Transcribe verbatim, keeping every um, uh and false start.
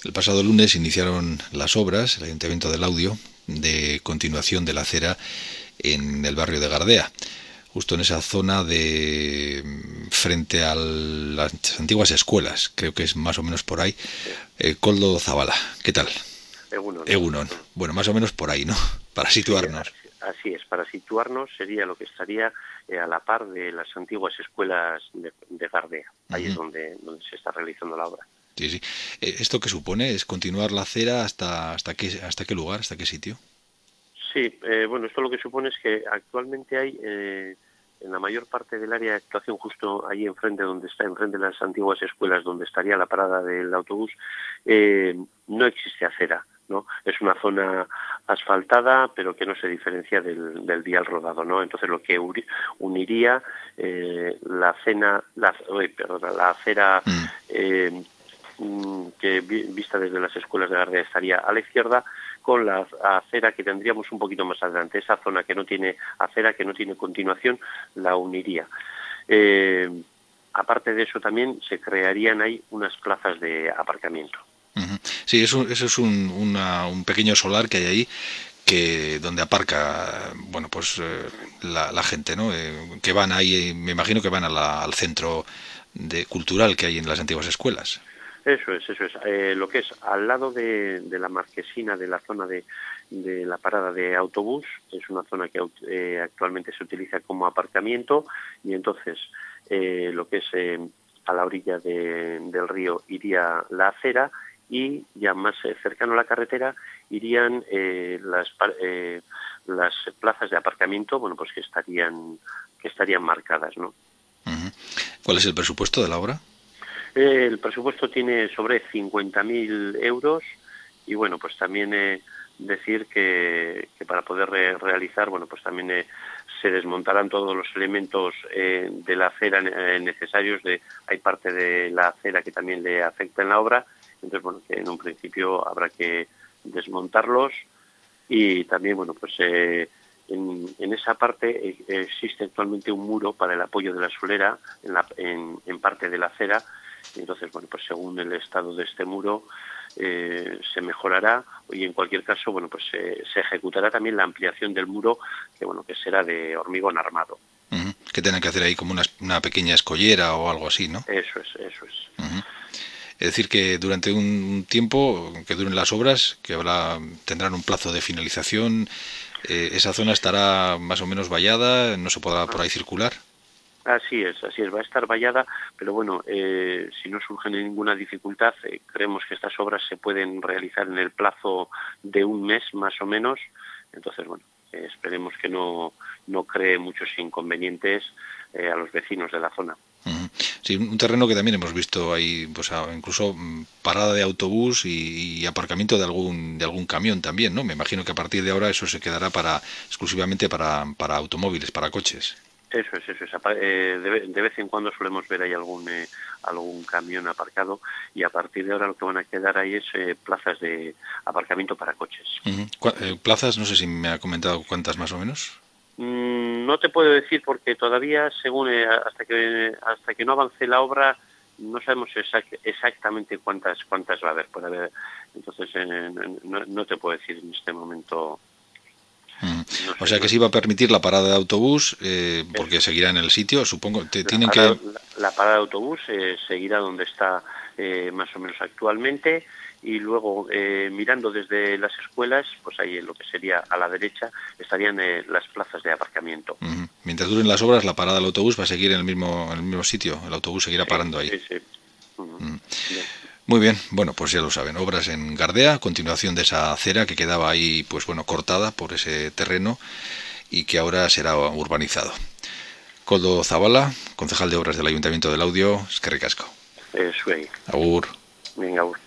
El pasado lunes iniciaron las obras, el Ayuntamiento del Laudio, de continuación de la acera en el barrio de Gardea, justo en esa zona de frente a las antiguas escuelas, creo que es más o menos por ahí. Sí. Eh, Koldo Zabala, ¿qué tal? Egunon. Egunon, bueno, más o menos por ahí, ¿no? Para Sí, situarnos. así, así es. Para situarnos sería lo que estaría eh, a la par de las antiguas escuelas de, de Gardea. Ahí es Uh-huh. donde, donde se está realizando la obra. Sí, sí. Eh, ¿Esto qué supone? ¿Es continuar la acera hasta hasta qué hasta qué lugar, hasta qué sitio? Sí, eh, bueno, esto lo que supone es que actualmente hay eh, en la mayor parte del área de actuación, justo ahí enfrente, donde está, enfrente de las antiguas escuelas, donde estaría la parada del autobús, eh, no existe acera, ¿no? Es una zona asfaltada, pero que no se diferencia del, del vial rodado, ¿no? Entonces lo que uniría eh, la, cena, la, uy, perdona, la acera Mm. eh, que vista desde las escuelas de Gardea estaría a la izquierda, con la acera que tendríamos un poquito más adelante. Esa zona que no tiene acera, que no tiene continuación, la uniría. Eh, aparte de eso, también se crearían ahí unas plazas de aparcamiento. Uh-huh. Sí, eso, eso es un, una, un pequeño solar que hay ahí, que donde aparca, bueno, pues eh, la, la gente, ¿no? Eh, que van ahí, eh, me imagino que van a la, al centro de cultural que hay en las antiguas escuelas. Eso es, eso es. Eh, lo que es al lado de, de la marquesina de la zona de, de la parada de autobús, es una zona que eh, actualmente se utiliza como aparcamiento, y entonces eh, lo que es eh, a la orilla de, del río iría la acera, y ya más eh, cercano a la carretera irían eh, las, eh, las plazas de aparcamiento, bueno, pues que estarían, que estarían marcadas, ¿no? Uh-huh. ¿Cuál es el presupuesto de la obra? Eh, el presupuesto tiene sobre cincuenta mil euros, y bueno, pues también eh, decir que, que para poder re realizar, bueno, pues también eh, se desmontarán todos los elementos eh, de la acera eh, necesarios. De, hay parte de la acera que también le afecta en la obra, entonces bueno, que en un principio habrá que desmontarlos. Y también, bueno, pues eh, en, en esa parte eh, existe actualmente un muro para el apoyo de la solera en, la, en, en parte de la acera. Entonces, bueno, pues según el estado de este muro eh, se mejorará, y en cualquier caso, bueno, pues eh, se ejecutará también la ampliación del muro, que bueno, que será de hormigón armado. Uh-huh. Que tienen que hacer ahí como una, una pequeña escollera o algo así, ¿no? Eso es, eso es. Uh-huh. Es decir, que durante un tiempo que duren las obras, que habrá, tendrán un plazo de finalización, eh, esa zona estará más o menos vallada, no se podrá por ahí circular. Así es, así es, va a estar vallada, pero bueno, eh, si no surge ninguna dificultad, eh, creemos que estas obras se pueden realizar en el plazo de un mes más o menos. Entonces, bueno, eh, esperemos que no, no cree muchos inconvenientes eh, a los vecinos de la zona. Uh-huh. Sí, un terreno que también hemos visto ahí, pues a, incluso mm, parada de autobús y, y aparcamiento de algún de algún camión también, ¿no? Me imagino que a partir de ahora eso se quedará para exclusivamente para, para automóviles, para coches. Eso es, eso es. Eh, de, de vez en cuando solemos ver ahí algún eh, algún camión aparcado, y a partir de ahora lo que van a quedar ahí es eh, plazas de aparcamiento para coches. Uh-huh. Eh, plazas, no sé si me ha comentado cuántas más o menos. Mm, no te puedo decir porque todavía, según eh, hasta que hasta que no avance la obra, no sabemos exact, exactamente cuántas cuántas va a haber. Puede haber, entonces eh, no, no te puedo decir en este momento. Mm. No O sé, sea no, que se iba a permitir la parada de autobús, eh, porque eso es. seguirá en el sitio, supongo. Te, La tienen parada, que. la, la parada de autobús eh, seguirá donde está eh, más o menos actualmente, y luego eh, mirando desde las escuelas, pues ahí en lo que sería a la derecha estarían eh, las plazas de aparcamiento. Mm, mientras duren las obras, la parada del autobús va a seguir en el mismo, en el mismo sitio. El autobús seguirá Sí, parando ahí. sí, sí. Uh-huh. Mm. Bien. Muy bien, bueno, pues ya lo saben. Obras en Gardea, continuación de esa acera que quedaba ahí, pues bueno, cortada por ese terreno y que ahora será urbanizado. Koldo Zabala, concejal de obras del Ayuntamiento del Laudio, es que ricasco. Eso ahí. Agur. Venga,